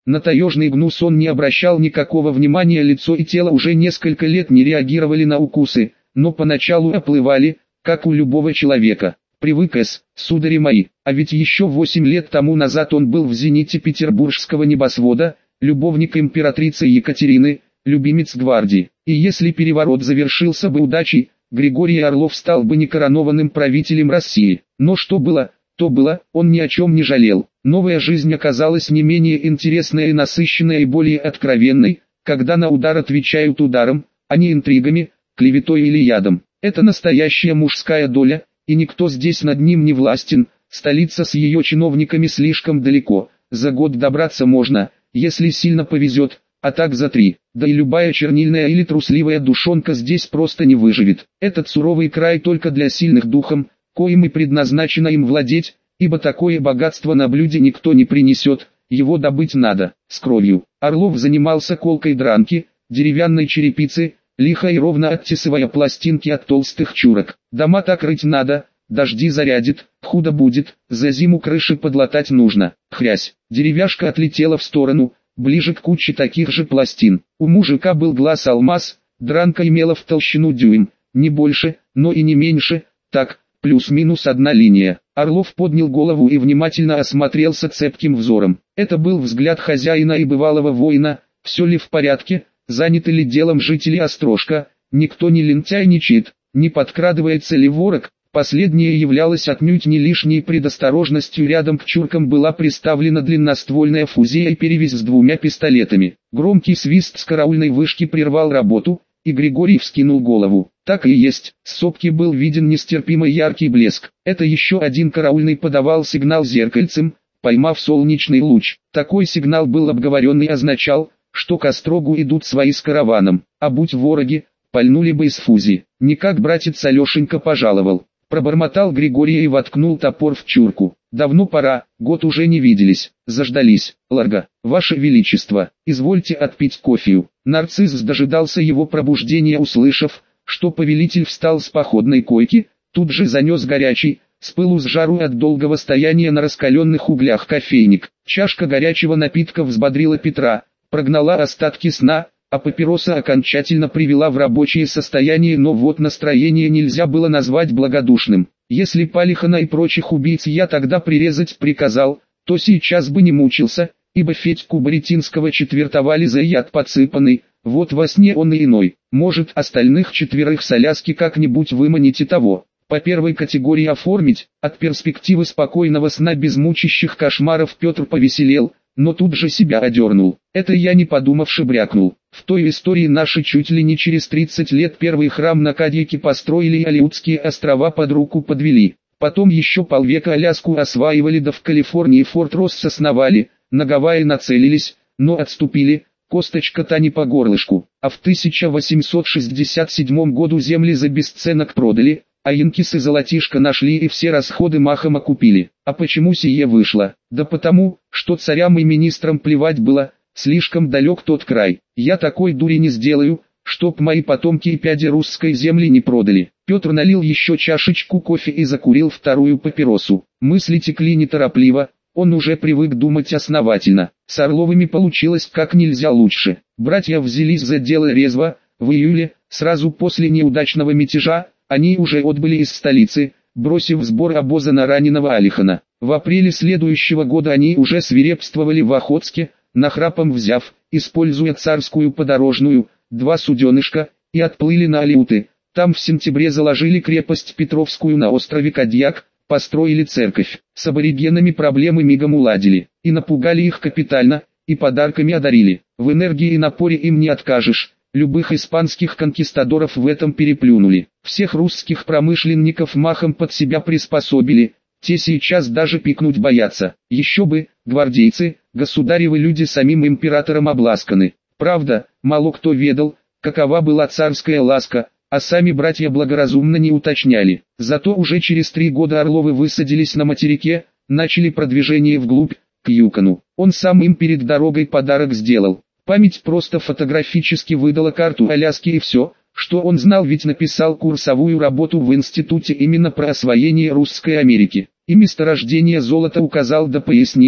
На таежный гнус он не обращал никакого внимания, лицо и тело уже несколько лет не реагировали на укусы, но поначалу оплывали, как у любого человека. Привык-с, судари мои, а ведь еще 8 лет тому назад он был в зените петербургского небосвода, любовник императрицы Екатерины, любимец гвардии. И если переворот завершился бы удачей, Григорий Орлов стал бы некоронованным правителем России. Но что было, то было, он ни о чем не жалел. Новая жизнь оказалась не менее интересной и насыщенной и более откровенной, когда на удар отвечают ударом, а не интригами, клеветой или ядом. Это настоящая мужская доля, и никто здесь над ним не властен, столица с ее чиновниками слишком далеко, за год добраться можно, если сильно повезет, а так за 3, да и любая чернильная или трусливая душонка здесь просто не выживет. Этот суровый край только для сильных духом, коим и предназначено им владеть, ибо такое богатство на блюде никто не принесет, его добыть надо, с кровью. Орлов занимался колкой дранки, деревянной черепицы, лихо и ровно оттесывая пластинки от толстых чурок. Дома так рыть надо, дожди зарядит, худо будет, за зиму крыши подлатать нужно. Хрясь, деревяшка отлетела в сторону, ближе к куче таких же пластин. У мужика был глаз алмаз, дранка имела в толщину дюйм, не больше, но и не меньше, так, плюс-минус одна линия. Орлов поднял голову и внимательно осмотрелся цепким взором. Это был взгляд хозяина и бывалого воина, все ли в порядке, заняты ли делом жители Острожка, никто не лентяйничает, не подкрадывается ли ворог. Последнее являлось отнюдь не лишней предосторожностью. Рядом к чуркам была приставлена длинноствольная фузия и перевязь с 2 пистолетами. Громкий свист с караульной вышки прервал работу, и Григорий вскинул голову. Так и есть, с сопки был виден нестерпимо яркий блеск. Это еще один караульный подавал сигнал зеркальцем, поймав солнечный луч. Такой сигнал был обговоренный и означал, что к острогу идут свои с караваном, а будь вороги, пальнули бы из фузи. Никак братец Алешенька пожаловал. Пробормотал Григорий и воткнул топор в чурку. Давно пора, год уже не виделись, заждались. Ларго, ваше величество, извольте отпить кофею. Нарцисс дожидался его пробуждения, услышав, что повелитель встал с походной койки, тут же занес горячий, с пылу с жару от долгого стояния на раскаленных углях кофейник. Чашка горячего напитка взбодрила Петра, прогнала остатки сна, а папироса окончательно привела в рабочее состояние, но вот настроение нельзя было назвать благодушным. Если Палихана и прочих убийц я тогда прирезать приказал, то сейчас бы не мучился, ибо Федьку Боретинского четвертовали за яд подсыпанный, вот во сне он и иной. Может, остальных 4 с Аляски как-нибудь выманить и того, по первой категории оформить. От перспективы спокойного сна без мучащих кошмаров Петр повеселел, но тут же себя одернул. Это я не подумавши брякнул. В той истории наши чуть ли не через 30 лет первый храм на Кадьяке построили и Алеутские острова под руку подвели. Потом еще полвека Аляску осваивали, да в Калифорнии Форт Росс основали, на Гавайи нацелились, но отступили, косточка-то не по горлышку. А в 1867 году земли за бесценок продали, а янкисы золотишко нашли и все расходы махом окупили. А почему сие вышло? Да потому, что царям и министрам плевать было, слишком далек тот край. Я такой дури не сделаю, чтоб мои потомки и пяди русской земли не продали. Петр налил еще чашечку кофе и закурил вторую папиросу. Мысли текли неторопливо, он уже привык думать основательно. С Орловыми получилось как нельзя лучше. Братья взялись за дело резво. В июле, сразу после неудачного мятежа, они уже отбыли из столицы, бросив сбор обоза на раненого Алихана. В апреле следующего года они уже свирепствовали в Охотске, нахрапом взяв, используя царскую подорожную, 2 суденышка, и отплыли на Алеуты. Там в сентябре заложили крепость Петровскую на острове Кадьяк, построили церковь. С аборигенами проблемы мигом уладили, и напугали их капитально, и подарками одарили. В энергии и напоре им не откажешь. Любых испанских конкистадоров в этом переплюнули. Всех русских промышленников махом под себя приспособили, те сейчас даже пикнуть боятся. Еще бы, гвардейцы, государевы люди самим императором обласканы. Правда, мало кто ведал, какова была царская ласка, а сами братья благоразумно не уточняли. Зато уже через 3 года Орловы высадились на материке, начали продвижение вглубь, к Юкону. Он сам им перед дорогой подарок сделал. Память просто фотографически выдала карту Аляски и все, что он знал, ведь написал курсовую работу в институте именно про освоение Русской Америки. И месторождение золота указал да пояснил,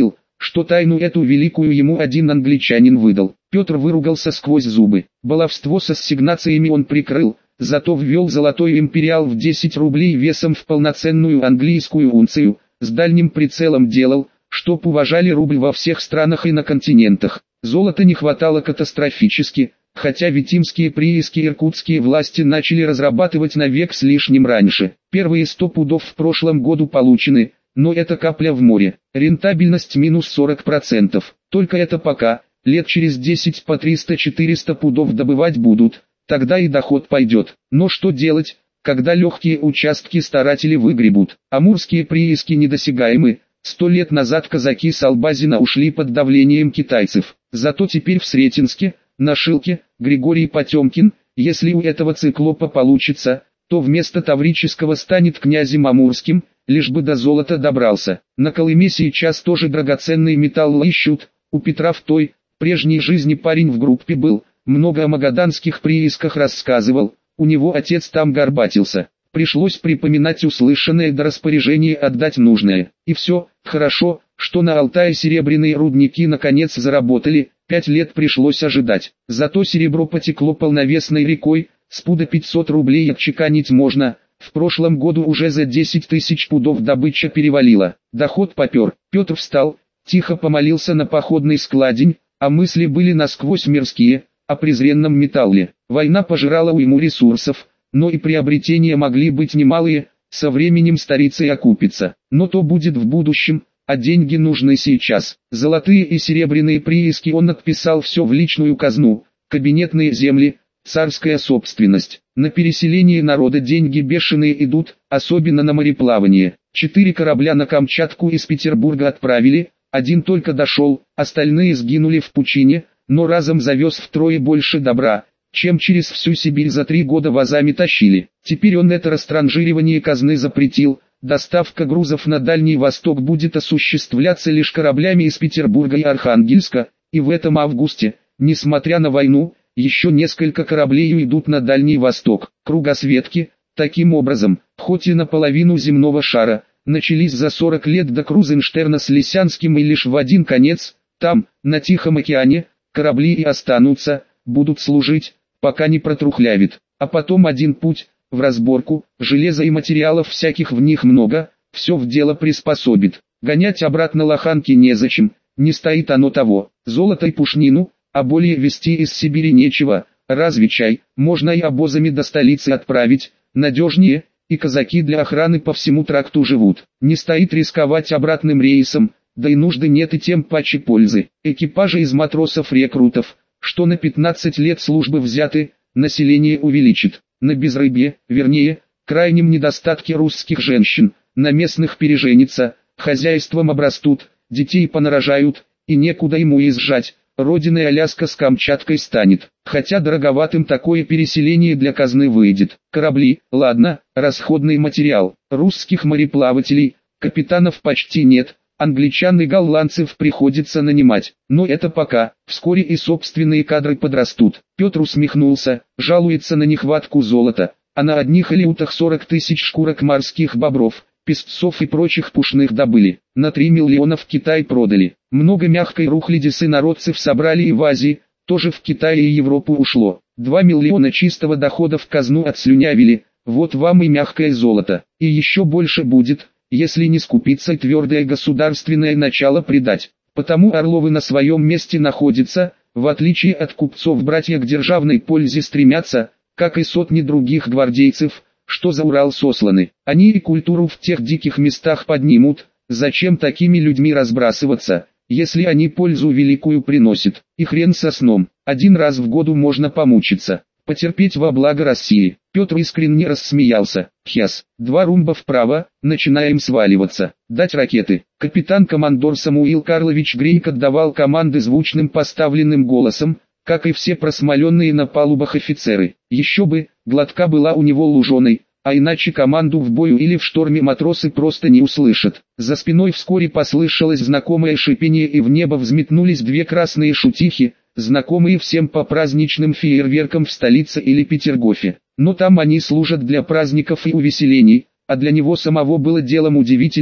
что тайну эту великую ему один англичанин выдал. Петр выругался сквозь зубы. Баловство с ассигнациями он прикрыл, зато ввел золотой империал в 10 рублей весом в полноценную английскую унцию, с дальним прицелом делал, чтоб уважали рубль во всех странах и на континентах. Золота не хватало катастрофически, хотя витимские прииски иркутские власти начали разрабатывать на век с лишним раньше. Первые 100 пудов в прошлом году получены, но это капля в море. Рентабельность минус 40%. Только это пока, лет через 10 по 300-400 пудов добывать будут, тогда и доход пойдет. Но что делать, когда легкие участки старатели выгребут? Амурские прииски недосягаемы. 100 лет назад казаки с Албазина ушли под давлением китайцев. Зато теперь в Сретенске, на Шилке, Григорий Потемкин, если у этого циклопа получится, то вместо Таврического станет князем Амурским, лишь бы до золота добрался. На Колыме сейчас тоже драгоценный металл ищут. У Петра в той, прежней жизни парень в группе был, много о магаданских приисках рассказывал, у него отец там горбатился. Пришлось припоминать услышанное до распоряжения отдать нужное. И все, хорошо, что на Алтае серебряные рудники наконец заработали, 5 лет пришлось ожидать. Зато серебро потекло полновесной рекой, с пуда 500 рублей отчеканить можно, в прошлом году уже за 10 тысяч пудов добыча перевалила. Доход попер. Петр встал, тихо помолился на походный складень, а мысли были насквозь мирские, о презренном металле. Война пожирала уйму ресурсов, но и приобретения могли быть немалые, со временем старицей окупится. Но то будет в будущем, а деньги нужны сейчас. Золотые и серебряные прииски он отписал все в личную казну, кабинетные земли, царская собственность. На переселение народа деньги бешеные идут, особенно на мореплавание. 4 корабля на Камчатку из Петербурга отправили, один только дошел, остальные сгинули в пучине, но разом завез втрое больше добра, чем через всю Сибирь за 3 года вазами тащили. Теперь он это растранжиривание казны запретил, доставка грузов на Дальний Восток будет осуществляться лишь кораблями из Петербурга и Архангельска, и в этом августе, несмотря на войну, еще несколько кораблей уйдут на Дальний Восток. Кругосветки, таким образом, хоть и наполовину земного шара, начались за 40 лет до Крузенштерна с Лисянским и лишь в один конец, там, на Тихом океане, корабли и останутся, будут служить, пока не протрухлявит. А потом один путь, в разборку, железа и материалов всяких в них много, все в дело приспособит. Гонять обратно лоханки незачем, не стоит оно того. Золото и пушнину, а более везти из Сибири нечего, разве чай, можно и обозами до столицы отправить, надежнее, и казаки для охраны по всему тракту живут. Не стоит рисковать обратным рейсом, да и нужды нет и тем паче пользы. Экипажи из матросов-рекрутов, что на 15 лет службы взяты, население увеличит. На безрыбье, вернее, крайнем недостатке русских женщин, на местных переженятся, хозяйством обрастут, детей понарожают, и некуда ему изжать. Родиной Аляска с Камчаткой станет, хотя дороговатым такое переселение для казны выйдет. Корабли, ладно, расходный материал, русских мореплавателей, капитанов почти нет, англичан и голландцев приходится нанимать, но это пока, вскоре и собственные кадры подрастут. Петр усмехнулся, жалуется на нехватку золота, а на одних элеутах 40 тысяч шкурок морских бобров, песцов и прочих пушных добыли, на 3 миллиона в Китай продали. Много мягкой рухляди с инородцев собрали и в Азии, тоже в Китае и Европу ушло. 2 миллиона чистого дохода в казну отслюнявили, вот вам и мягкое золото. И еще больше будет, если не скупиться и твердое государственное начало придать. Потому Орловы на своем месте находятся, в отличие от купцов братья к державной пользе стремятся, как и сотни других гвардейцев, что за Урал сосланы. Они и культуру в тех диких местах поднимут, зачем такими людьми разбрасываться, если они пользу великую приносят. И хрен со сном, один раз в году можно помучиться, потерпеть во благо России. Петр искренне рассмеялся. Хяс, 2 румба вправо, начинаем сваливаться. Дать ракеты. Капитан-командор Самуил Карлович Грейк отдавал команды звучным поставленным голосом, как и все просмоленные на палубах офицеры. Еще бы, глотка была у него луженой, а иначе команду в бою или в шторме матросы просто не услышат. За спиной вскоре послышалось знакомое шипение, и в небо взметнулись 2 красные шутихи, знакомые всем по праздничным фейерверкам в столице или Петергофе. Но там они служат для праздников и увеселений, а для него самого было делом удивительным,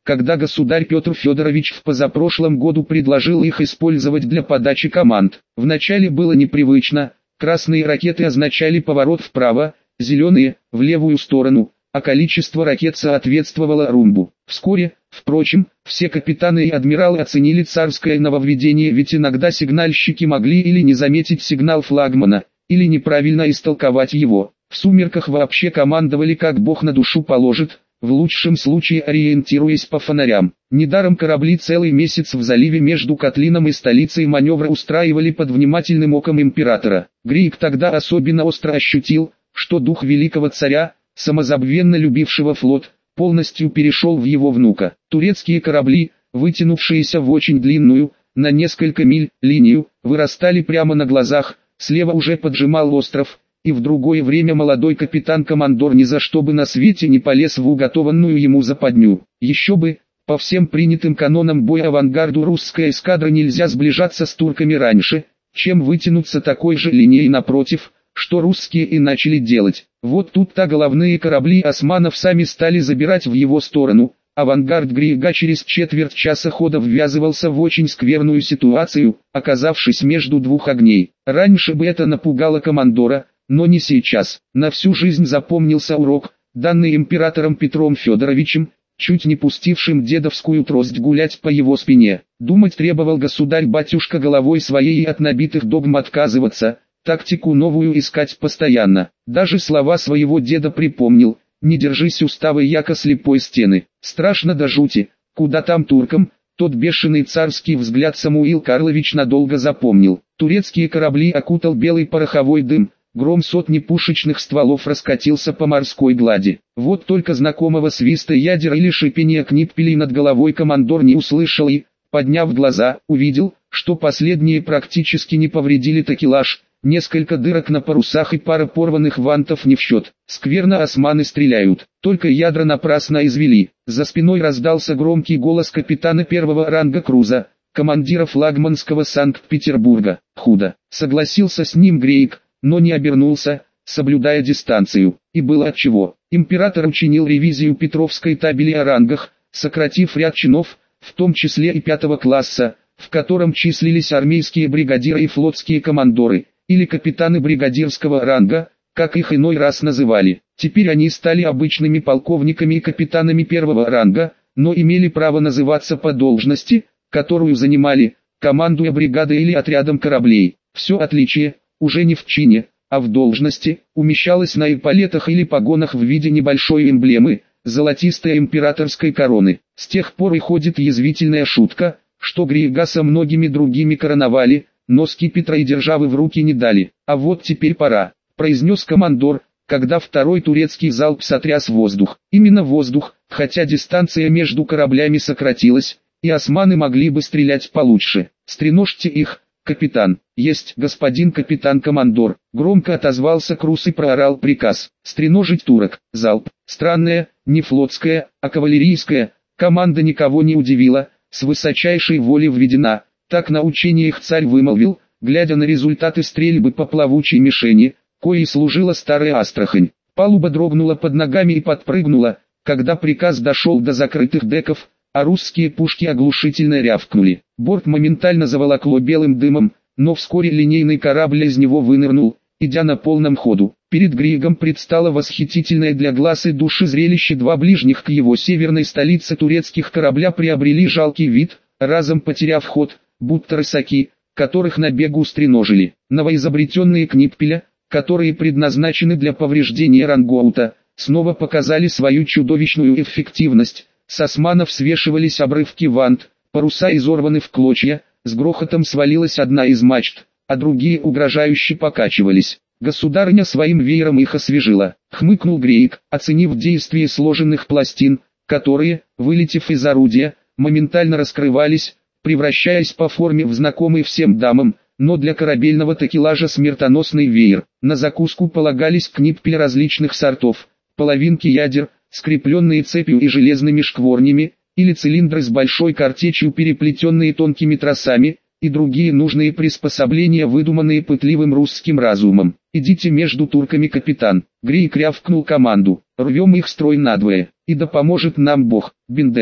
когда государь Петр Федорович в позапрошлом году предложил их использовать для подачи команд. Вначале было непривычно, красные ракеты означали поворот вправо, зеленые – в левую сторону, а количество ракет соответствовало румбу. Вскоре, впрочем, все капитаны и адмиралы оценили царское нововведение, ведь иногда сигнальщики могли или не заметить сигнал флагмана, или неправильно истолковать его. В сумерках вообще командовали как Бог на душу положит, в лучшем случае ориентируясь по фонарям. Недаром корабли целый месяц в заливе между Котлином и столицей маневры устраивали под внимательным оком императора. Грейк тогда особенно остро ощутил, что дух великого царя, самозабвенно любившего флот, полностью перешел в его внука. Турецкие корабли, вытянувшиеся в очень длинную, на несколько миль, линию, вырастали прямо на глазах, слева уже поджимал остров, и в другое время молодой капитан-командор ни за что бы на свете не полез в уготованную ему западню. Еще бы, по всем принятым канонам боя авангарду русской эскадры нельзя сближаться с турками раньше, чем вытянуться такой же линией напротив, что русские и начали делать. Вот тут-то головные корабли османов сами стали забирать в его сторону. Авангард Грейга через четверть часа хода ввязывался в очень скверную ситуацию, оказавшись между двух огней. Раньше бы это напугало командора, но не сейчас. На всю жизнь запомнился урок, данный императором Петром Федоровичем, чуть не пустившим дедовскую трость гулять по его спине. Думать требовал государь-батюшка головой своей и от набитых догм отказываться, тактику новую искать постоянно. Даже слова своего деда припомнил: «Не держись устава яко слепой стены». Страшно до жути, куда там туркам. Тот бешеный царский взгляд Самуил Карлович надолго запомнил. Турецкие корабли окутал белый пороховой дым, гром сотни пушечных стволов раскатился по морской глади. Вот только знакомого свиста ядер или шипения книппелей над головой командор не услышал и, подняв глаза, увидел, что последние практически не повредили такелаж. Несколько дырок на парусах и пара порванных вантов не в счет. Скверно османы стреляют. Только ядра напрасно извели. За спиной раздался громкий голос капитана первого ранга Круза, командира флагманского Санкт-Петербурга. Худо. Согласился с ним Грейк, но не обернулся, соблюдая дистанцию. И было отчего. Император учинил ревизию Петровской табели о рангах, сократив ряд чинов, в том числе и 5 класса, в котором числились армейские бригадиры и флотские командоры, или капитаны бригадирского ранга, как их иной раз называли. Теперь они стали обычными полковниками и капитанами первого ранга, но имели право называться по должности, которую занимали, командуя бригадой или отрядом кораблей. Все отличие, уже не в чине, а в должности, умещалось на эполетах или погонах в виде небольшой эмблемы, золотистой императорской короны. С тех пор и ходит язвительная шутка, что Грейга со многими другими короновали, но скипетра и державы в руки не дали. «А вот теперь пора», — произнес командор, когда второй турецкий залп сотряс воздух. Именно воздух, хотя дистанция между кораблями сократилась, и османы могли бы стрелять получше. «Стреножьте их, капитан». «Есть, господин капитан-командор», — громко отозвался Круз и проорал приказ. «Стреножить турок». Залп. Странная, не флотская, а кавалерийская, команда никого не удивила, с высочайшей волей введена. Так на учениях царь вымолвил, глядя на результаты стрельбы по плавучей мишени, коей служила старая Астрахань. Палуба дрогнула под ногами и подпрыгнула, когда приказ дошел до закрытых деков, а русские пушки оглушительно рявкнули. Борт моментально заволокло белым дымом, но вскоре линейный корабль из него вынырнул, идя на полном ходу. Перед Грейгом предстало восхитительное для глаз и души зрелище. Два ближних к его северной столице турецких корабля приобрели жалкий вид, разом потеряв ход, будто рысаки, которых на бегу стреножили. Новоизобретенные книппеля, которые предназначены для повреждения рангоута, снова показали свою чудовищную эффективность. С османов свешивались обрывки вант, паруса изорваны в клочья, с грохотом свалилась одна из мачт, а другие угрожающе покачивались. Государыня своим веером их освежила. Хмыкнул Грейк, оценив действие сложенных пластин, которые, вылетев из орудия, моментально раскрывались, превращаясь по форме в знакомый всем дамам, но для корабельного такелажа смертоносный веер. На закуску полагались книппели различных сортов, половинки ядер, скрепленные цепью и железными шкворнями, или цилиндры с большой картечью, переплетенные тонкими тросами, и другие нужные приспособления, выдуманные пытливым русским разумом. «Идите между турками, капитан!» Грейк рявкнул команду. «Рвем их строй надвое, и да поможет нам Бог, Бендеры!»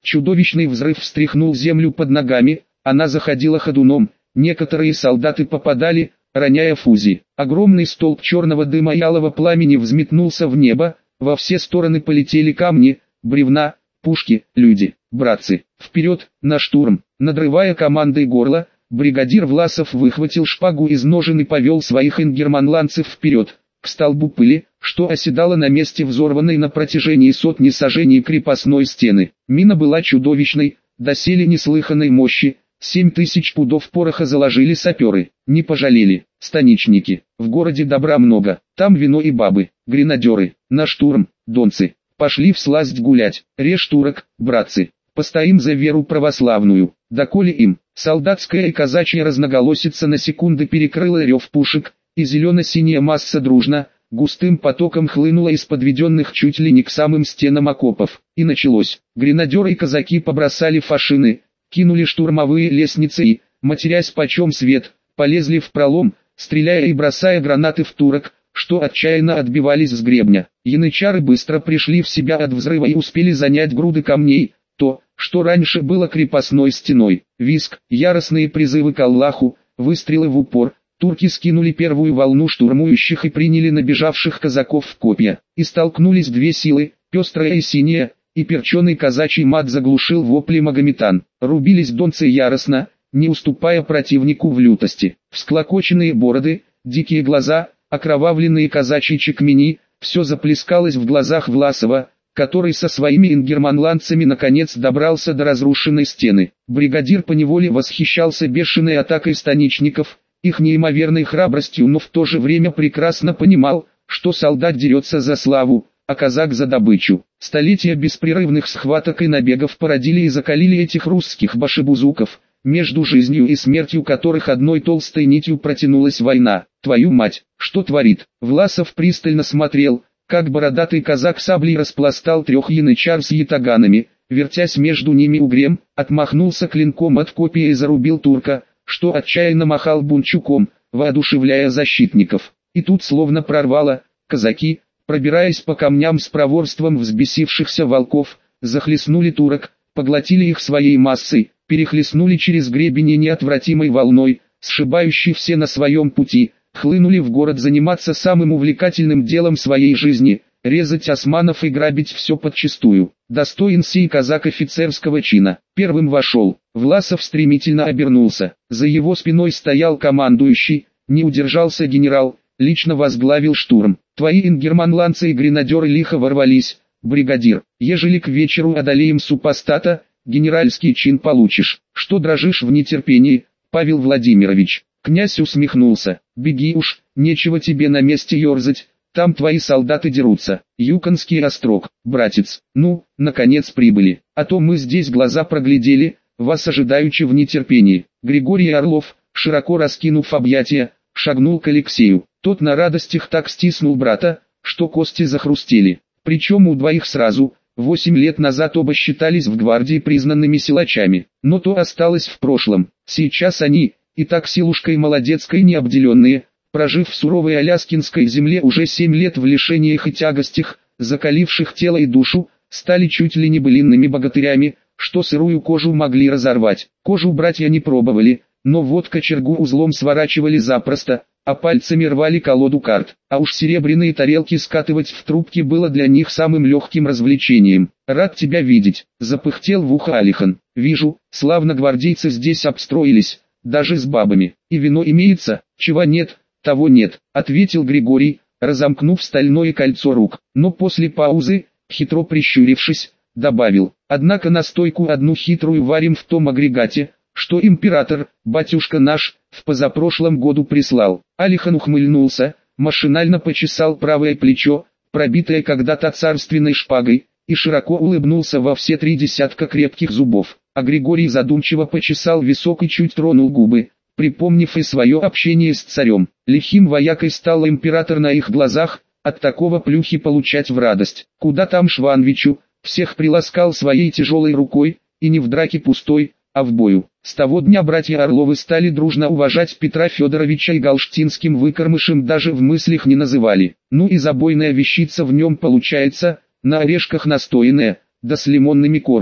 Чудовищный взрыв встряхнул землю под ногами, она заходила ходуном, некоторые солдаты попадали, роняя фузи. Огромный столб черного дыма и алого пламени взметнулся в небо, во все стороны полетели камни, бревна, пушки, люди. «Братцы, вперед, на штурм!» Надрывая командой горло, бригадир Власов выхватил шпагу из ножен и повел своих ингерманландцев вперед, к столбу пыли, что оседало на месте взорванной на протяжении сотни сажений крепостной стены. Мина была чудовищной, доселе неслыханной мощи, 7000 пудов пороха заложили саперы, не пожалели. Станичники, в городе добра много, там вино и бабы, гренадеры, на штурм, донцы, пошли всласть гулять, режь турок, братцы, постоим за веру православную, доколе им. Солдатская и казачья разноголосица на секунды перекрыла рев пушек, и зелено-синяя масса дружно, густым потоком хлынула из подведенных чуть ли не к самым стенам окопов. И началось. Гренадеры и казаки побросали фашины, кинули штурмовые лестницы и, матерясь почем свет, полезли в пролом, стреляя и бросая гранаты в турок, что отчаянно отбивались с гребня. Янычары быстро пришли в себя от взрыва и успели занять груды камней, то, что раньше было крепостной стеной. Визг, яростные призывы к Аллаху, выстрелы в упор. Турки скинули первую волну штурмующих и приняли набежавших казаков в копья. И столкнулись две силы, пестрая и синяя, и перченый казачий мат заглушил вопли магометан. Рубились донцы яростно, не уступая противнику в лютости. Всклокоченные бороды, дикие глаза, окровавленные казачьи чекмени, все заплескалось в глазах Власова, который со своими ингерманландцами наконец добрался до разрушенной стены. Бригадир поневоле восхищался бешеной атакой станичников, их неимоверной храбростью, но в то же время прекрасно понимал, что солдат дерется за славу, а казак за добычу. Столетия беспрерывных схваток и набегов породили и закалили этих русских башибузуков, между жизнью и смертью которых одной толстой нитью протянулась война. Твою мать, что творит? Власов пристально смотрел, как бородатый казак саблей распластал трех янычар с ятаганами, вертясь между ними угрем, отмахнулся клинком от копья и зарубил турка, что отчаянно махал бунчуком, воодушевляя защитников. И тут словно прорвало, казаки, пробираясь по камням с проворством взбесившихся волков, захлестнули турок, поглотили их своей массой, перехлестнули через гребень неотвратимой волной, сшибающей все на своем пути, хлынули в город заниматься самым увлекательным делом своей жизни, резать османов и грабить все подчистую. Достоин сей казак офицерского чина. Первым вошел. Власов стремительно обернулся. За его спиной стоял командующий, не удержался генерал, лично возглавил штурм. Твои ингерманландцы и гренадеры лихо ворвались. Бригадир, ежели к вечеру одолеем супостата, генеральский чин получишь. Что дрожишь в нетерпении, Павел Владимирович? Князь усмехнулся. Беги уж, нечего тебе на месте ерзать, там твои солдаты дерутся. Юконский острог, братец, ну, наконец прибыли, а то мы здесь глаза проглядели, вас ожидаючи в нетерпении. Григорий Орлов, широко раскинув объятия, шагнул к Алексею. Тот на радостях так стиснул брата, что кости захрустели. Причем у двоих сразу. 8 лет назад оба считались в гвардии признанными силачами, но то осталось в прошлом. Сейчас они, и так силушкой молодецкой необделенные, прожив в суровой аляскинской земле уже 7 лет в лишениях и тягостях, закаливших тело и душу, стали чуть ли не былинными богатырями, что сырую кожу могли разорвать. Кожу братья не пробовали, но вот кочергу узлом сворачивали запросто, а пальцами рвали колоду карт. А уж серебряные тарелки скатывать в трубки было для них самым легким развлечением. «Рад тебя видеть», — запыхтел в ухо Алихан. «Вижу, славно гвардейцы здесь обстроились, даже с бабами. И вино имеется, чего нет, того нет», — ответил Григорий, разомкнув стальное кольцо рук. Но после паузы, хитро прищурившись, добавил: «Однако настойку одну хитрую варим в том агрегате, что император, батюшка наш, в позапрошлом году прислал». Алихан ухмыльнулся, машинально почесал правое плечо, пробитое когда-то царственной шпагой, и широко улыбнулся во все 3 десятка крепких зубов. А Григорий задумчиво почесал висок и чуть тронул губы, припомнив и свое общение с царем. Лихим воякой стал император на их глазах, от такого плюхи получать в радость. Куда там Шванвичу, всех приласкал своей тяжелой рукой, и не в драке пустой, а в бою. С того дня братья Орловы стали дружно уважать Петра Федоровича и галштинским выкормышем даже в мыслях не называли. Ну и забойная вещица в нем получается, на орешках настоянная, да с лимонными корками.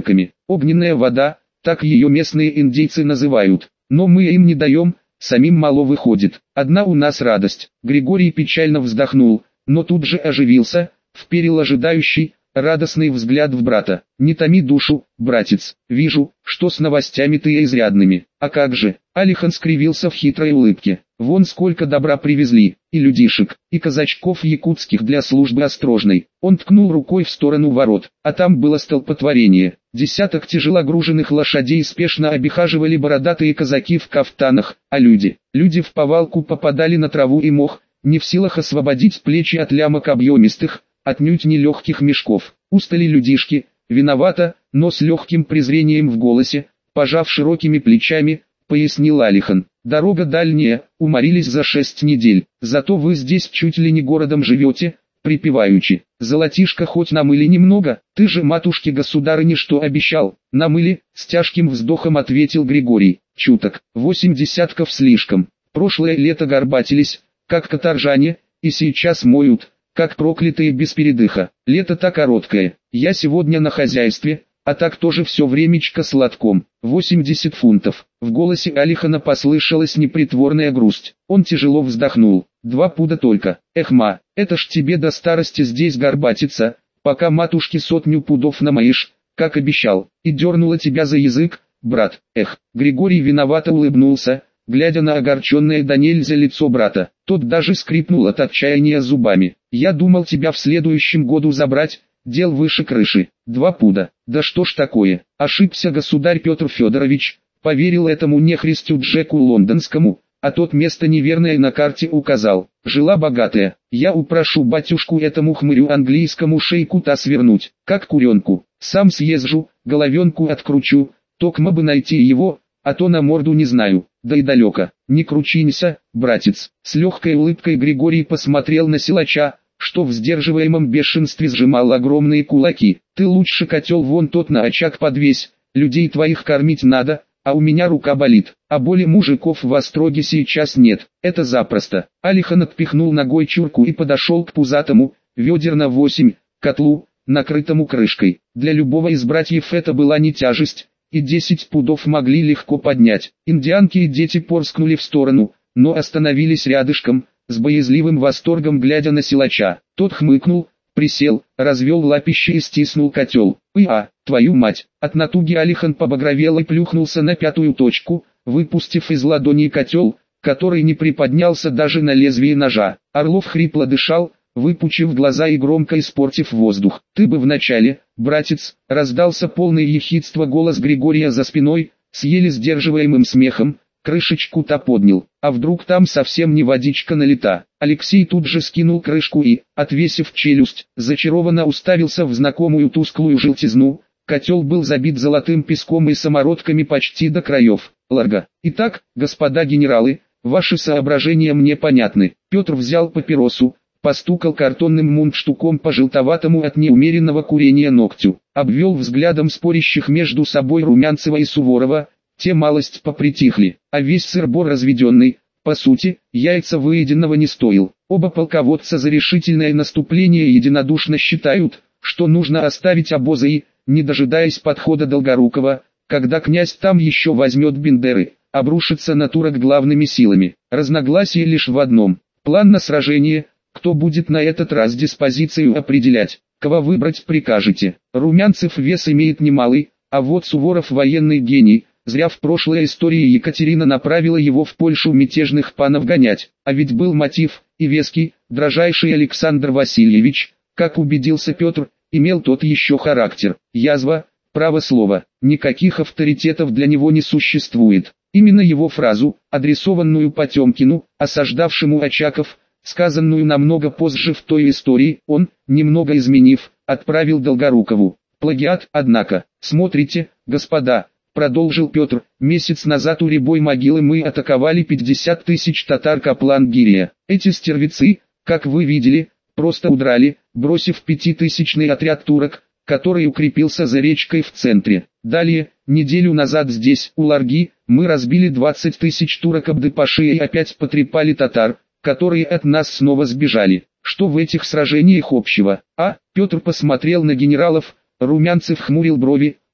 огненная вода, так ее местные индейцы называют. Но мы им не даем, самим мало выходит. Одна у нас радость. Григорий печально вздохнул, но тут же оживился, вперил ожидающий, радостный взгляд в брата. «Не томи душу, братец, вижу, что с новостями ты изрядными. А как же?» Алихан скривился в хитрой улыбке. «Вон сколько добра привезли, и людишек, и казачков якутских для службы осторожной». Он ткнул рукой в сторону ворот, а там было столпотворение. Десяток тяжелогруженных лошадей спешно обихаживали бородатые казаки в кафтанах, а люди в повалку попадали на траву и мох, не в силах освободить плечи от лямок объемистых, отнюдь не легких мешков. Устали людишки, виновато, но с легким презрением в голосе, пожав широкими плечами, пояснил Алихан. «Дорога дальняя, уморились за 6 недель, зато вы здесь чуть ли не городом живете, припеваючи. Золотишко хоть намыли немного, ты же матушке-государыне что обещал?» «Намыли», с тяжким вздохом ответил Григорий. «Чуток, 8 десятков слишком. Прошлое лето горбатились, как каторжане, и сейчас моют, как проклятые без передыха. Лето-то короткое, я сегодня на хозяйстве, а так тоже все времечко с лотком. 80 фунтов». В голосе Алихана послышалась непритворная грусть. Он тяжело вздохнул. 2 пуда только. «Эх, ма, это ж тебе до старости здесь горбатиться, пока матушке 100 пудов намоишь, как обещал, и дернула тебя за язык, брат». «Эх». Григорий виновато улыбнулся, глядя на огорченное до нельзя лицо брата. Тот даже скрипнул от отчаяния зубами. «Я думал тебя в следующем году забрать, дел выше крыши. 2 пуда. Да что ж такое?» Ошибся государь Петр Федорович, поверил этому нехристю Джеку Лондонскому, а тот место неверное на карте указал. «Жила богатая, я упрошу батюшку этому хмырю английскому шейку-то свернуть, как куренку. Сам съезжу, головенку откручу, токмо бы найти его, а то на морду не знаю, да и далеко. Не кручинься, братец». С легкой улыбкой Григорий посмотрел на силача, что в сдерживаемом бешенстве сжимал огромные кулаки. «Ты лучше котел вон тот на очаг подвесь, людей твоих кормить надо, а у меня рука болит, а боли мужиков в остроге сейчас нет, это запросто». Алихан отпихнул ногой чурку и подошел к пузатому, ведер на 8, котлу, накрытому крышкой. Для любого из братьев это была не тяжесть, и 10 пудов могли легко поднять. Индианки и дети порскнули в сторону, но остановились рядышком, с боязливым восторгом глядя на силача. Тот хмыкнул, присел, развел лапище и стиснул котел. Твою мать!» От натуги Алихан побагровел и плюхнулся на 5-ю точку, выпустив из ладони котел, который не приподнялся даже на лезвие ножа. Орлов хрипло дышал, выпучив глаза и громко испортив воздух. «Ты бы вначале, братец!» — раздался полный ехидства голос Григория за спиной, с еле сдерживаемым смехом. «Крышечку-то поднял, а вдруг там совсем не водичка налита?» Алексей тут же скинул крышку и, отвесив челюсть, зачарованно уставился в знакомую тусклую желтизну. Котел был забит золотым песком и самородками почти до краев. «Ларго. Итак, господа генералы, ваши соображения мне понятны». Петр взял папиросу, постукал картонным мундштуком по желтоватому от неумеренного курения ногтю, обвел взглядом спорящих между собой Румянцева и Суворова. Те малость попритихли, а весь сыр-бор разведенный, по сути, яйца выеденного не стоил. Оба полководца за решительное наступление единодушно считают, что нужно оставить обозы и, не дожидаясь подхода Долгорукова, когда князь там еще возьмет Бендеры, обрушится на турок главными силами. Разногласие лишь в одном: план на сражение. Кто будет на этот раз диспозицию определять? Кого выбрать прикажете? Румянцев вес имеет немалый, а вот Суворов военный гений. Зря в прошлой истории Екатерина направила его в Польшу мятежных панов гонять, а ведь был мотив, и веский. Дрожайший Александр Васильевич, как убедился Петр, имел тот еще характер. Язва, право слово, никаких авторитетов для него не существует. Именно его фразу, адресованную Потемкину, осаждавшему Очаков, сказанную намного позже в той истории, он, немного изменив, отправил Долгорукову. Плагиат, однако. «Смотрите, господа», — продолжил Петр, — «месяц назад у Рябой могилы мы атаковали 50 тысяч татар Каплан-Гирия. Эти стервецы, как вы видели, просто удрали, бросив 5000-ный отряд турок, который укрепился за речкой в центре. Далее, неделю назад здесь, у Ларги, мы разбили 20 тысяч турок Абды-Паши и опять потрепали татар, которые от нас снова сбежали. Что в этих сражениях общего?» Петр посмотрел на генералов. Румянцев хмурил брови,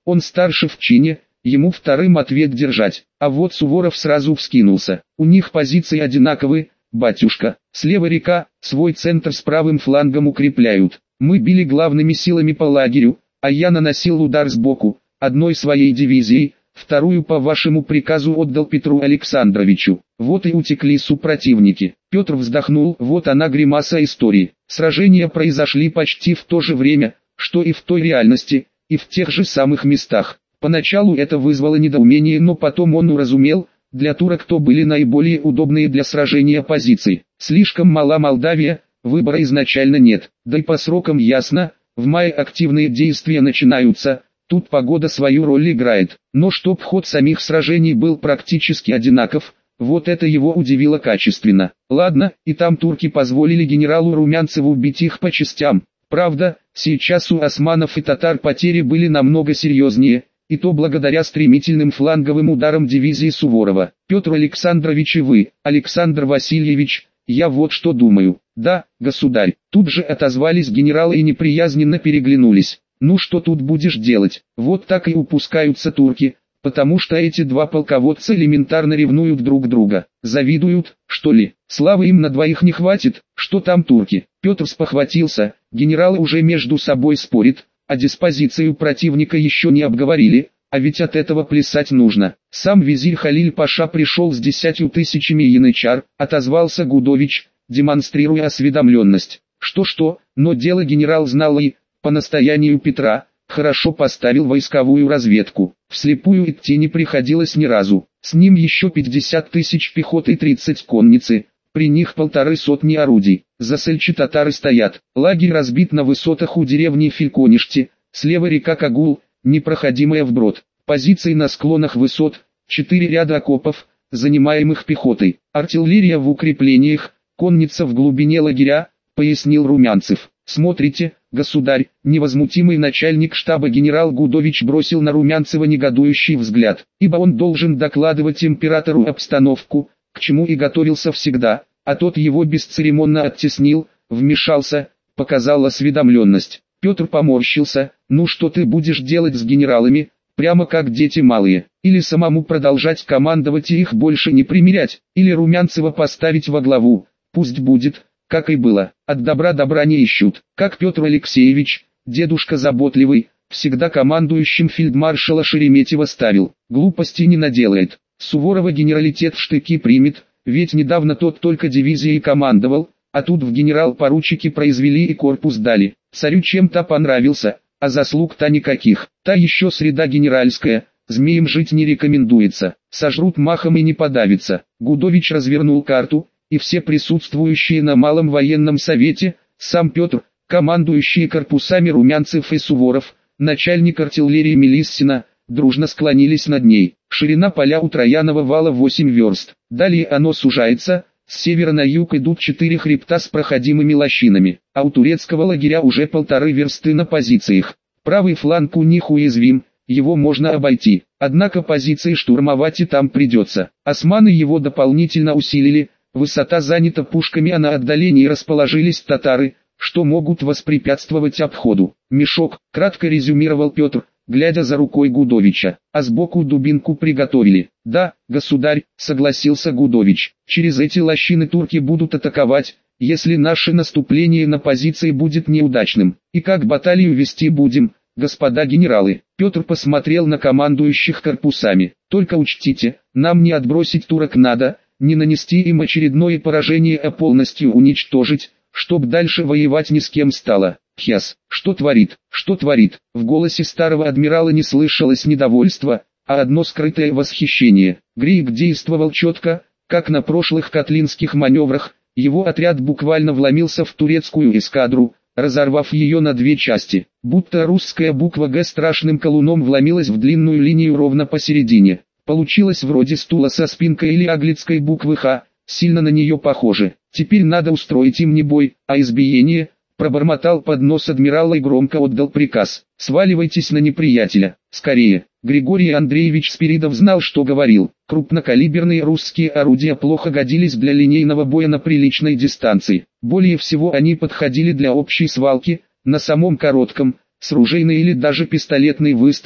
Он старше в чине, ему вторым ответ держать. А вот Суворов сразу вскинулся. У них позиции одинаковые, батюшка. Слева река, свой центр с правым флангом укрепляют. Мы били главными силами по лагерю, а я наносил удар сбоку, одной своей дивизией, вторую по вашему приказу отдал Петру Александровичу. Вот и утекли супротивники. Петр вздохнул, вот она гримаса истории. Сражения произошли почти в то же время, что и в той реальности, и в тех же самых местах. Поначалу это вызвало недоумение, но потом он уразумел, для турок то были наиболее удобные для сражения позиции. Слишком мала Молдавия, выбора изначально нет, да и по срокам ясно, в мае активные действия начинаются, тут погода свою роль играет. Но чтоб ход самих сражений был практически одинаков, вот это его удивило качественно. Ладно, и там турки позволили генералу Румянцеву бить их по частям. Правда, сейчас у османов и татар потери были намного серьезнее, и то благодаря стремительным фланговым ударам дивизии Суворова. Петр Александрович и вы, Александр Васильевич, я вот что думаю. Да, государь, тут же отозвались генералы и неприязненно переглянулись. Ну что тут будешь делать? Вот так и упускаются турки, потому что эти два полководца элементарно ревнуют друг друга. Завидуют, что ли? Славы им на двоих не хватит, что там турки? Петр спохватился, генералы уже между собой спорят, а диспозицию противника еще не обговорили, а ведь от этого плясать нужно. Сам визирь Халиль-Паша пришел с 10 тысячами янычар, отозвался Гудович, демонстрируя осведомленность. Что-что, но дело генерал знал и, по настоянию Петра, хорошо поставил войсковую разведку. Вслепую идти не приходилось ни разу. С ним еще 50 тысяч пехоты и 30 конницы, при них 150 орудий. За Сельчи татары стоят. Лагерь разбит на высотах у деревни Фельконишти, слева река Кагул, непроходимая вброд. Позиции на склонах высот, 4 ряда окопов, занимаемых пехотой. Артиллерия в укреплениях, конница в глубине лагеря, пояснил Румянцев. Смотрите, государь, невозмутимый начальник штаба генерал Гудович бросил на Румянцева негодующий взгляд, ибо он должен докладывать императору обстановку, к чему и готовился всегда, а тот его бесцеремонно оттеснил, вмешался, показал осведомленность. Петр поморщился, ну что ты будешь делать с генералами, прямо как дети малые, или самому продолжать командовать и их больше не примирять, или Румянцева поставить во главу, пусть будет, как и было, от добра добра не ищут, как Петр Алексеевич, дедушка заботливый, всегда командующим фельдмаршала Шереметьева ставил, глупости не наделает. Суворова генералитет в штыки примет, ведь недавно тот только дивизией командовал, а тут в генерал-поручики произвели и корпус дали. Царю чем-то понравился, а заслуг-то никаких. Та еще среда генеральская, змеям жить не рекомендуется, сожрут махом и не подавится. Гудович развернул карту, и все присутствующие на Малом военном совете, сам Петр, командующие корпусами Румянцев и Суворов, начальник артиллерии Мелиссина, дружно склонились над ней. Ширина поля у Троянова вала 8 верст. Далее оно сужается, с севера на юг идут 4 хребта с проходимыми лощинами, а у турецкого лагеря уже 1,5 версты на позициях. Правый фланг у них уязвим, его можно обойти, однако позиции штурмовать и там придется. Османы его дополнительно усилили, высота занята пушками, а на отдалении расположились татары, что могут воспрепятствовать обходу. Мешок, кратко резюмировал Петр, глядя за рукой Гудовича, а сбоку дубинку приготовили. Да, государь, согласился Гудович, через эти лощины турки будут атаковать, если наше наступление на позиции будет неудачным. И как баталию вести будем, господа генералы? Петр посмотрел на командующих корпусами. Только учтите, нам не отбросить турок надо, не нанести им очередное поражение, а полностью уничтожить, чтоб дальше воевать ни с кем стало. Хяс, что творит, что творит? В голосе старого адмирала не слышалось недовольства, а одно скрытое восхищение. Грейк действовал четко, как на прошлых котлинских маневрах, его отряд буквально вломился в турецкую эскадру, разорвав ее на 2 части, будто русская буква «Г» страшным колуном вломилась в длинную линию ровно посередине. Получилось вроде стула со спинкой или аглицкой буквы «Х», сильно на нее похоже. Теперь надо устроить им не бой, а избиение. Пробормотал под нос адмирала и громко отдал приказ: сваливайтесь на неприятеля, скорее. Григорий Андреевич Спиридов знал, что говорил. Крупнокалиберные русские орудия плохо годились для линейного боя на приличной дистанции. Более всего они подходили для общей свалки, на самом коротком, с ружейный или даже пистолетный выстрел,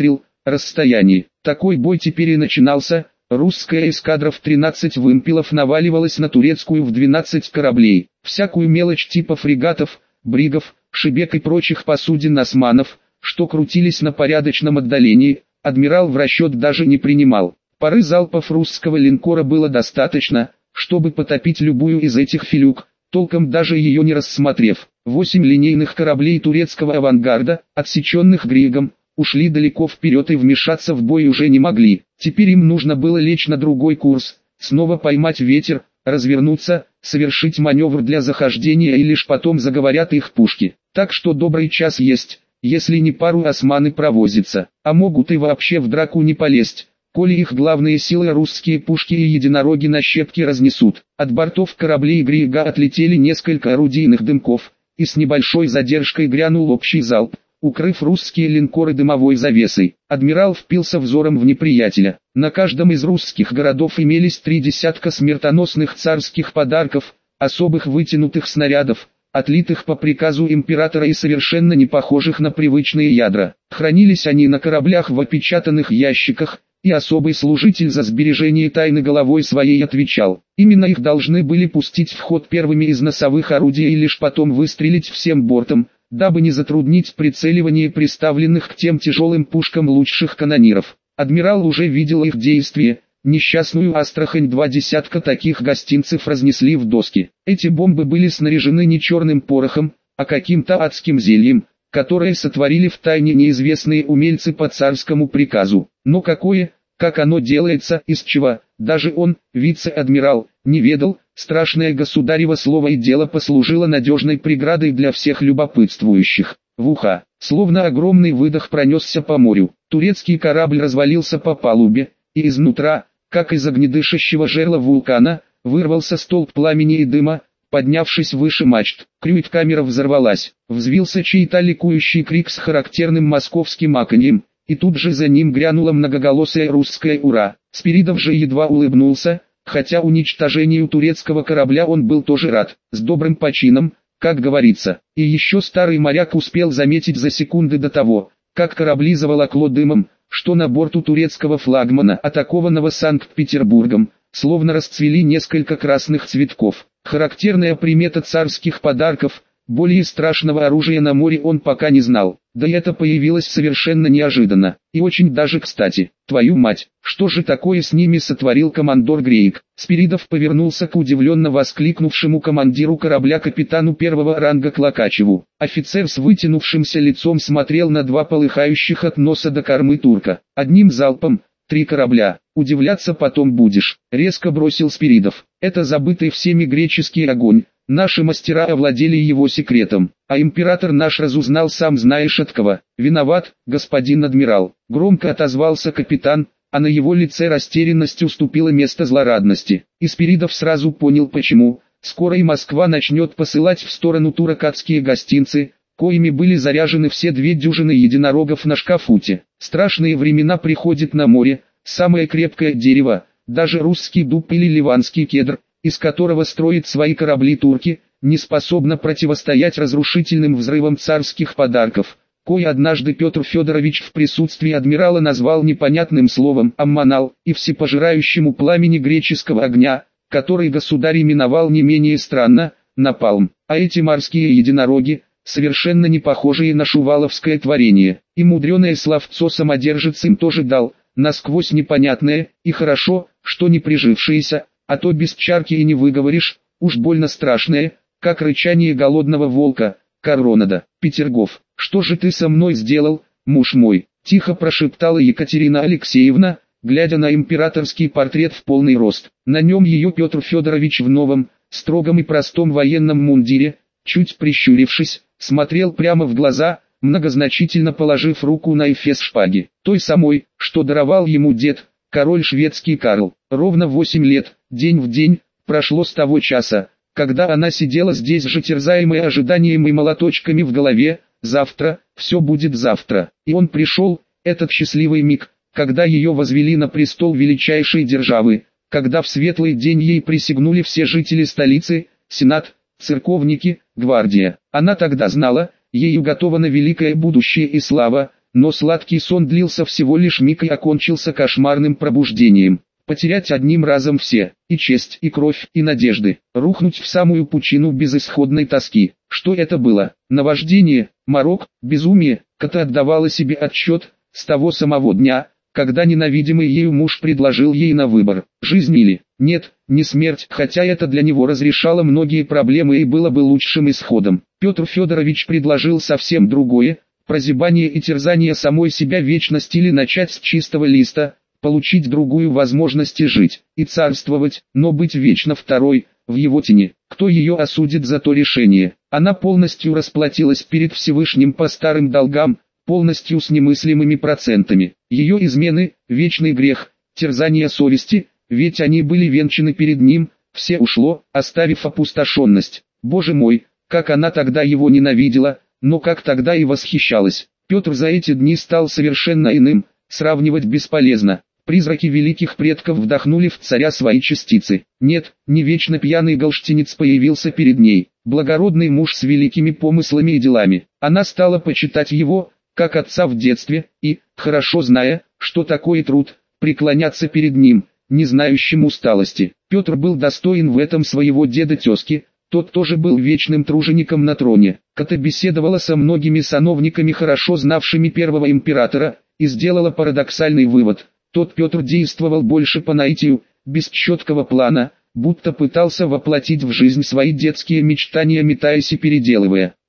расстоянии. Такой бой теперь и начинался. Русская эскадра в 13 вымпелов наваливалась на турецкую в 12 кораблей. Всякую мелочь типа фрегатов, бригов, шибек и прочих посудин османов, что крутились на порядочном отдалении, адмирал в расчет даже не принимал. Пары залпов русского линкора было достаточно, чтобы потопить любую из этих филюк, толком даже ее не рассмотрев. 8 линейных кораблей турецкого авангарда, отсеченных Григом, ушли далеко вперед и вмешаться в бой уже не могли. Теперь им нужно было лечь на другой курс, снова поймать ветер, развернуться, совершить маневр для захождения и лишь потом заговорят их пушки. Так что добрый час есть, если не пару османы провозится, а могут и вообще в драку не полезть, коли их главные силы русские пушки и единороги на щепки разнесут. От бортов кораблей Грига отлетели несколько орудийных дымков, и с небольшой задержкой грянул общий залп, укрыв русские линкоры дымовой завесой. Адмирал впился взором в неприятеля. На каждом из русских городов имелись 3 десятка смертоносных царских подарков, особых вытянутых снарядов, отлитых по приказу императора и совершенно не похожих на привычные ядра. Хранились они на кораблях в опечатанных ящиках, и особый служитель за сбережение тайны головой своей отвечал. Именно их должны были пустить в ход первыми из носовых орудий и лишь потом выстрелить всем бортом, дабы не затруднить прицеливание приставленных к тем тяжелым пушкам лучших канониров. Адмирал уже видел их действие. Несчастную Астрахань 2 десятка таких гостинцев разнесли в доски. Эти бомбы были снаряжены не черным порохом, а каким-то адским зельем, которое сотворили в тайне неизвестные умельцы по царскому приказу. Но какое, как оно делается, из чего, даже он, вице-адмирал, не ведал. Страшное государево слово и дело послужило надежной преградой для всех любопытствующих. В ухо, словно огромный выдох, пронесся по морю. Турецкий корабль развалился по палубе, и изнутра, как из огнедышащего жерла вулкана, вырвался столб пламени и дыма, поднявшись выше мачт. Крюит-камера взорвалась. Взвился чей-то ликующий крик с характерным московским аканьем, и тут же за ним грянуло многоголосое русское «Ура!». Спиридов же едва улыбнулся, хотя уничтожению турецкого корабля он был тоже рад, с добрым почином, как говорится. И еще старый моряк успел заметить за секунды до того, как корабли заволокло дымом, что на борту турецкого флагмана, атакованного Санкт-Петербургом, словно расцвели несколько красных цветков. Характерная примета царских подарков, более страшного оружия на море он пока не знал. Да и это появилось совершенно неожиданно, и очень даже кстати. Твою мать, что же такое с ними сотворил командор Грейк? Спиридов повернулся к удивленно воскликнувшему командиру корабля капитану первого ранга Клокачеву. Офицер с вытянувшимся лицом смотрел на 2 полыхающих от носа до кормы турка. Одним залпом 3 корабля. Удивляться потом будешь, резко бросил Спиридов. Это забытый всеми греческий огонь. Наши мастера овладели его секретом, а император наш разузнал сам знаешь от кого. Виноват, господин адмирал, громко отозвался капитан, а на его лице растерянность уступила место злорадности. И Спиридов сразу понял почему. Скоро и Москва начнет посылать в сторону турок адские гостинцы, коими были заряжены все 2 дюжины единорогов на шкафуте. Страшные времена приходят на море, самое крепкое дерево, даже русский дуб или ливанский кедр, из которого строят свои корабли турки, не способна противостоять разрушительным взрывам царских подарков, кое однажды Петр Федорович в присутствии адмирала назвал непонятным словом «аммонал» и всепожирающему пламени греческого огня, который государь именовал не менее странно «напалм». А эти морские единороги, совершенно не похожие на шуваловское творение, и мудреное словцо самодержец им тоже дал, насквозь непонятное, и хорошо, что не прижившееся, а то без чарки и не выговоришь, уж больно страшное, как рычание голодного волка. Коронада. Петергоф, что же ты со мной сделал, муж мой? Тихо прошептала Екатерина Алексеевна, глядя на императорский портрет в полный рост. На нем ее Петр Федорович в новом, строгом и простом военном мундире, чуть прищурившись, смотрел прямо в глаза, многозначительно положив руку на эфес шпаги, той самой, что даровал ему дед, король шведский Карл. Ровно 8 лет, день в день, прошло с того часа, когда она сидела здесь же терзаемая ожиданием и молоточками в голове. Завтра, все будет завтра. И он пришел, этот счастливый миг, когда ее возвели на престол величайшей державы, когда в светлый день ей присягнули все жители столицы, сенат, церковники, гвардия. Она тогда знала, ей уготовано великое будущее и слава, но сладкий сон длился всего лишь миг и окончился кошмарным пробуждением. Потерять одним разом все, и честь, и кровь, и надежды, рухнуть в самую пучину безысходной тоски. Что это было? Наваждение, морок, безумие? Ката отдавала себе отчет, с того самого дня, когда ненавидимый ею муж предложил ей на выбор, жизнь или нет, не смерть, хотя это для него разрешало многие проблемы и было бы лучшим исходом. Петр Федорович предложил совсем другое, прозябание и терзание самой себя вечность или начать с чистого листа, получить другую возможность и жить, и царствовать, но быть вечно второй, в его тени. Кто ее осудит за то решение? Она полностью расплатилась перед Всевышним по старым долгам, полностью с немыслимыми процентами. Ее измены, вечный грех, терзание совести, ведь они были венчаны перед ним, все ушло, оставив опустошенность. Боже мой, как она тогда его ненавидела, но как тогда и восхищалась. Петр за эти дни стал совершенно иным, сравнивать бесполезно. Призраки великих предков вдохнули в царя свои частицы. Нет, не вечно пьяный галштинец появился перед ней, благородный муж с великими помыслами и делами. Она стала почитать его, как отца в детстве, и, хорошо зная, что такое труд, преклоняться перед ним, не знающим усталости. Петр был достоин в этом своего деда-тезки, тот тоже был вечным тружеником на троне. Ката беседовала со многими сановниками, хорошо знавшими первого императора, и сделала парадоксальный вывод. Тот Петр действовал больше по наитию, без четкого плана, будто пытался воплотить в жизнь свои детские мечтания, метаясь и переделывая.